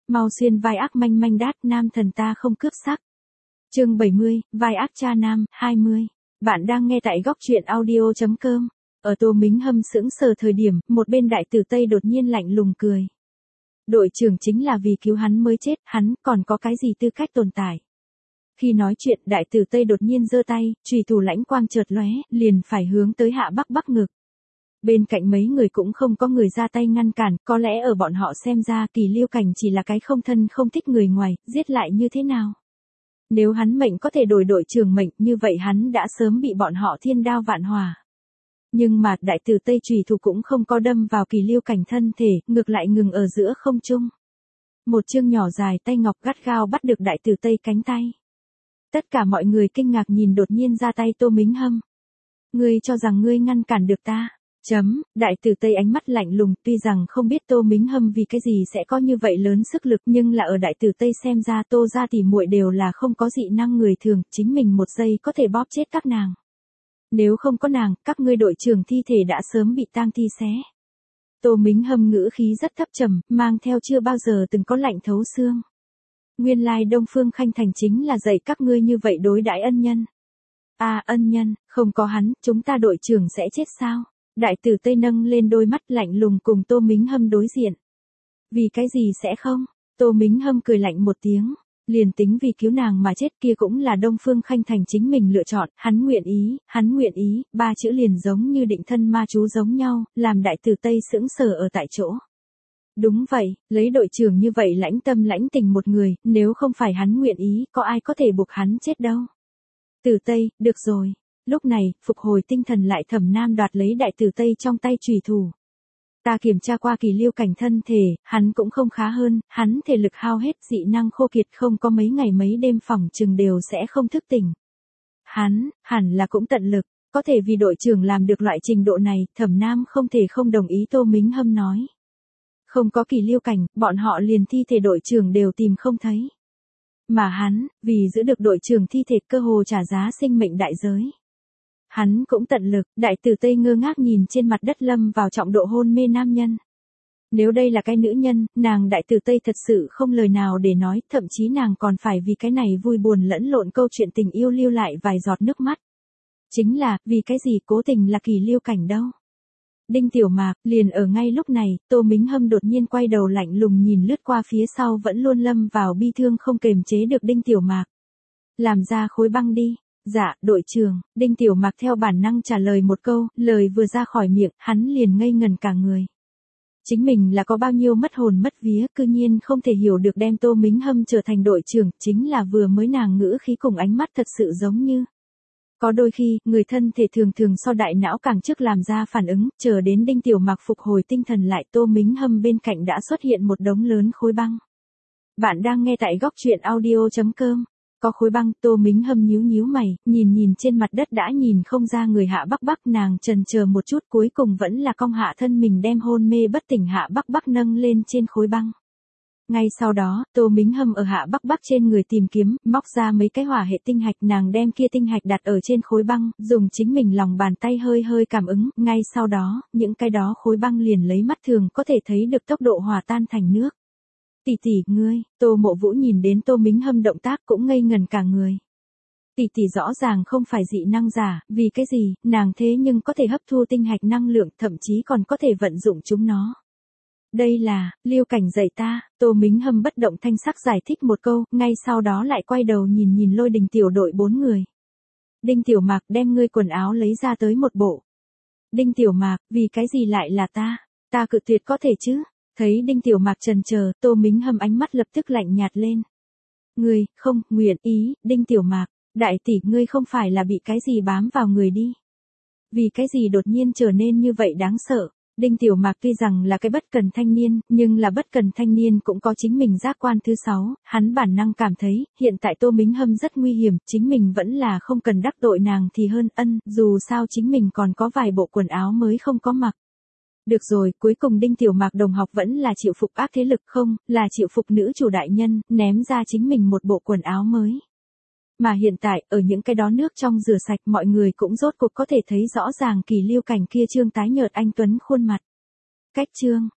Mau xuyên vai ác manh manh đát nam thần ta không cướp sắc. Chương 70, vai ác cha nam, 20. Bạn đang nghe tại góc truyện audio.com. Ở Tô Mính Hâm sững sờ thời điểm, một bên đại tử Tây đột nhiên lạnh lùng cười. Đội trưởng chính là vì cứu hắn mới chết, hắn còn có cái gì tư cách tồn tại. Khi nói chuyện, đại tử Tây đột nhiên giơ tay, chùy thủ lãnh quang chợt lóe, liền phải hướng tới Hạ Bắc Bắc ngực. Bên cạnh mấy người cũng không có người ra tay ngăn cản, có lẽ ở bọn họ xem ra Kỳ Liêu Cảnh chỉ là cái không thân không thích người ngoài, giết lại như thế nào. Nếu hắn mệnh có thể đổi đội trưởng mệnh, như vậy hắn đã sớm bị bọn họ thiên đao vạn hỏa. Nhưng mà đại tử Tây chùy thủ cũng không có đâm vào Kỳ Liêu Cảnh thân thể, ngược lại ngừng ở giữa không trung. Một chương nhỏ dài tay ngọc gắt gao bắt được đại tử Tây cánh tay. Tất cả mọi người kinh ngạc nhìn đột nhiên ra tay Tô Mính Hâm. Ngươi cho rằng ngươi ngăn cản được ta? Đại tử Tây ánh mắt lạnh lùng, tuy rằng không biết Tô Mính Hâm vì cái gì sẽ có như vậy lớn sức lực, nhưng là ở đại tử Tây xem ra Tô gia tỷ muội đều là không có dị năng người thường, chính mình một giây có thể bóp chết các nàng. Nếu không có nàng, các ngươi đội trưởng thi thể đã sớm bị tang thi xé. Tô Mính Hâm ngữ khí rất thấp trầm, mang theo chưa bao giờ từng có lạnh thấu xương. Nguyên lai Đông Phương Khanh Thành chính là dạy các ngươi như vậy đối đãi ân nhân. Ân nhân, không có hắn, chúng ta đội trưởng sẽ chết sao? Đại tử Tây nâng lên đôi mắt lạnh lùng cùng Tô Mính Hâm đối diện. Vì cái gì sẽ không? Tô Mính Hâm cười lạnh một tiếng. Liền tính vì cứu nàng mà chết kia cũng là Đông Phương Khanh Thành chính mình lựa chọn, hắn nguyện ý, ba chữ liền giống như định thân ma chú giống nhau, làm đại tử Tây sững sờ ở tại chỗ. Đúng vậy, lấy đội trưởng như vậy lãnh tâm lãnh tình một người, nếu không phải hắn nguyện ý, có ai có thể buộc hắn chết đâu. Tử Tây, được rồi. Lúc này, phục hồi tinh thần lại Thẩm Nam đoạt lấy đại tử Tây trong tay chùy thủ. Ta kiểm tra qua Kỳ Liêu Cảnh thân thể, hắn cũng không khá hơn, hắn thể lực hao hết, dị năng khô kiệt, không có mấy ngày mấy đêm phỏng chừng đều sẽ không thức tỉnh. Hắn, hẳn là cũng tận lực, có thể vì đội trưởng làm được loại trình độ này, Thẩm Nam không thể không đồng ý Tô Mính Hâm nói. Không có Kỳ Liêu Cảnh, bọn họ liền thi thể đội trưởng đều tìm không thấy. Mà hắn, vì giữ được đội trưởng thi thể cơ hồ trả giá sinh mệnh đại giới. Hắn cũng tận lực, đại tử Tây ngơ ngác nhìn trên mặt đất lâm vào trọng độ hôn mê nam nhân. Nếu đây là cái nữ nhân, nàng đại tử Tây thật sự không lời nào để nói, thậm chí nàng còn phải vì cái này vui buồn lẫn lộn câu chuyện tình yêu lưu lại vài giọt nước mắt. Chính là, vì cái gì cố tình là Kỳ Liêu Cảnh đâu. Đinh Tiểu Mạc, liền ở ngay lúc này, Tô Mính Hâm đột nhiên quay đầu lạnh lùng nhìn lướt qua phía sau vẫn luôn lâm vào bi thương không kềm chế được Đinh Tiểu Mạc. Làm ra khối băng đi. Dạ, đội trưởng, Đinh Tiểu Mạc theo bản năng trả lời một câu, lời vừa ra khỏi miệng, hắn liền ngây ngần cả người. Chính mình là có bao nhiêu mất hồn mất vía, cư nhiên không thể hiểu được đem Tô Mính Hâm trở thành đội trưởng, chính là vừa mới nàng ngữ khí cùng ánh mắt thật sự giống như. Có đôi khi, người thân thể thường thường so đại não càng trước làm ra phản ứng, chờ đến Đinh Tiểu Mạc phục hồi tinh thần lại Tô Mính Hâm bên cạnh đã xuất hiện một đống lớn khối băng. Bạn đang nghe tại góc truyện audio.com. Có khối băng, Tô Mính Hâm nhíu mày, nhìn trên mặt đất đã nhìn không ra người Hạ Bắc Bắc, nàng chần chờ một chút cuối cùng vẫn là cong hạ thân mình đem hôn mê bất tỉnh Hạ Bắc Bắc nâng lên trên khối băng. Ngay sau đó, Tô Mính Hâm ở Hạ Bắc Bắc trên người tìm kiếm, móc ra mấy cái hỏa hệ tinh hạch, nàng đem kia tinh hạch đặt ở trên khối băng, dùng chính mình lòng bàn tay hơi hơi cảm ứng, ngay sau đó, những cái đó khối băng liền lấy mắt thường có thể thấy được tốc độ hòa tan thành nước. Tỷ, ngươi, Tô Mộ Vũ nhìn đến Tô Mính Hâm động tác cũng ngây ngần cả người. Tỷ rõ ràng không phải dị năng giả, vì cái gì, nàng thế nhưng có thể hấp thu tinh hạch năng lượng, thậm chí còn có thể vận dụng chúng nó. Đây là, Liêu Cảnh dạy ta, Tô Mính Hâm bất động thanh sắc giải thích một câu, ngay sau đó lại quay đầu nhìn Lôi Đình tiểu đội 4 người. Đinh Tiểu Mạc đem ngươi quần áo lấy ra tới một bộ. Đinh Tiểu Mạc, vì cái gì lại là ta cự tuyệt có thể chứ? Thấy Đinh Tiểu Mạc chần chờ, Tô Mính Hâm ánh mắt lập tức lạnh nhạt lên. Ngươi, không, nguyện ý, Đinh Tiểu Mạc, đại tỷ ngươi không phải là bị cái gì bám vào người đi. Vì cái gì đột nhiên trở nên như vậy đáng sợ. Đinh Tiểu Mạc tuy rằng là cái bất cần thanh niên, nhưng là bất cần thanh niên cũng có chính mình giác quan thứ 6, hắn bản năng cảm thấy, hiện tại Tô Mính Hâm rất nguy hiểm, chính mình vẫn là không cần đắc tội nàng thì hơn, dù sao chính mình còn có vài bộ quần áo mới không có mặc. Được rồi, cuối cùng Đinh Tiểu Mạc đồng học vẫn là chịu phục ác thế lực không, là chịu phục nữ chủ đại nhân, ném ra chính mình một bộ quần áo mới. Mà hiện tại, ở những cái đó nước trong rửa sạch mọi người cũng rốt cuộc có thể thấy rõ ràng Kỳ Liêu Cảnh kia trương tái nhợt anh tuấn khuôn mặt. Cách trương,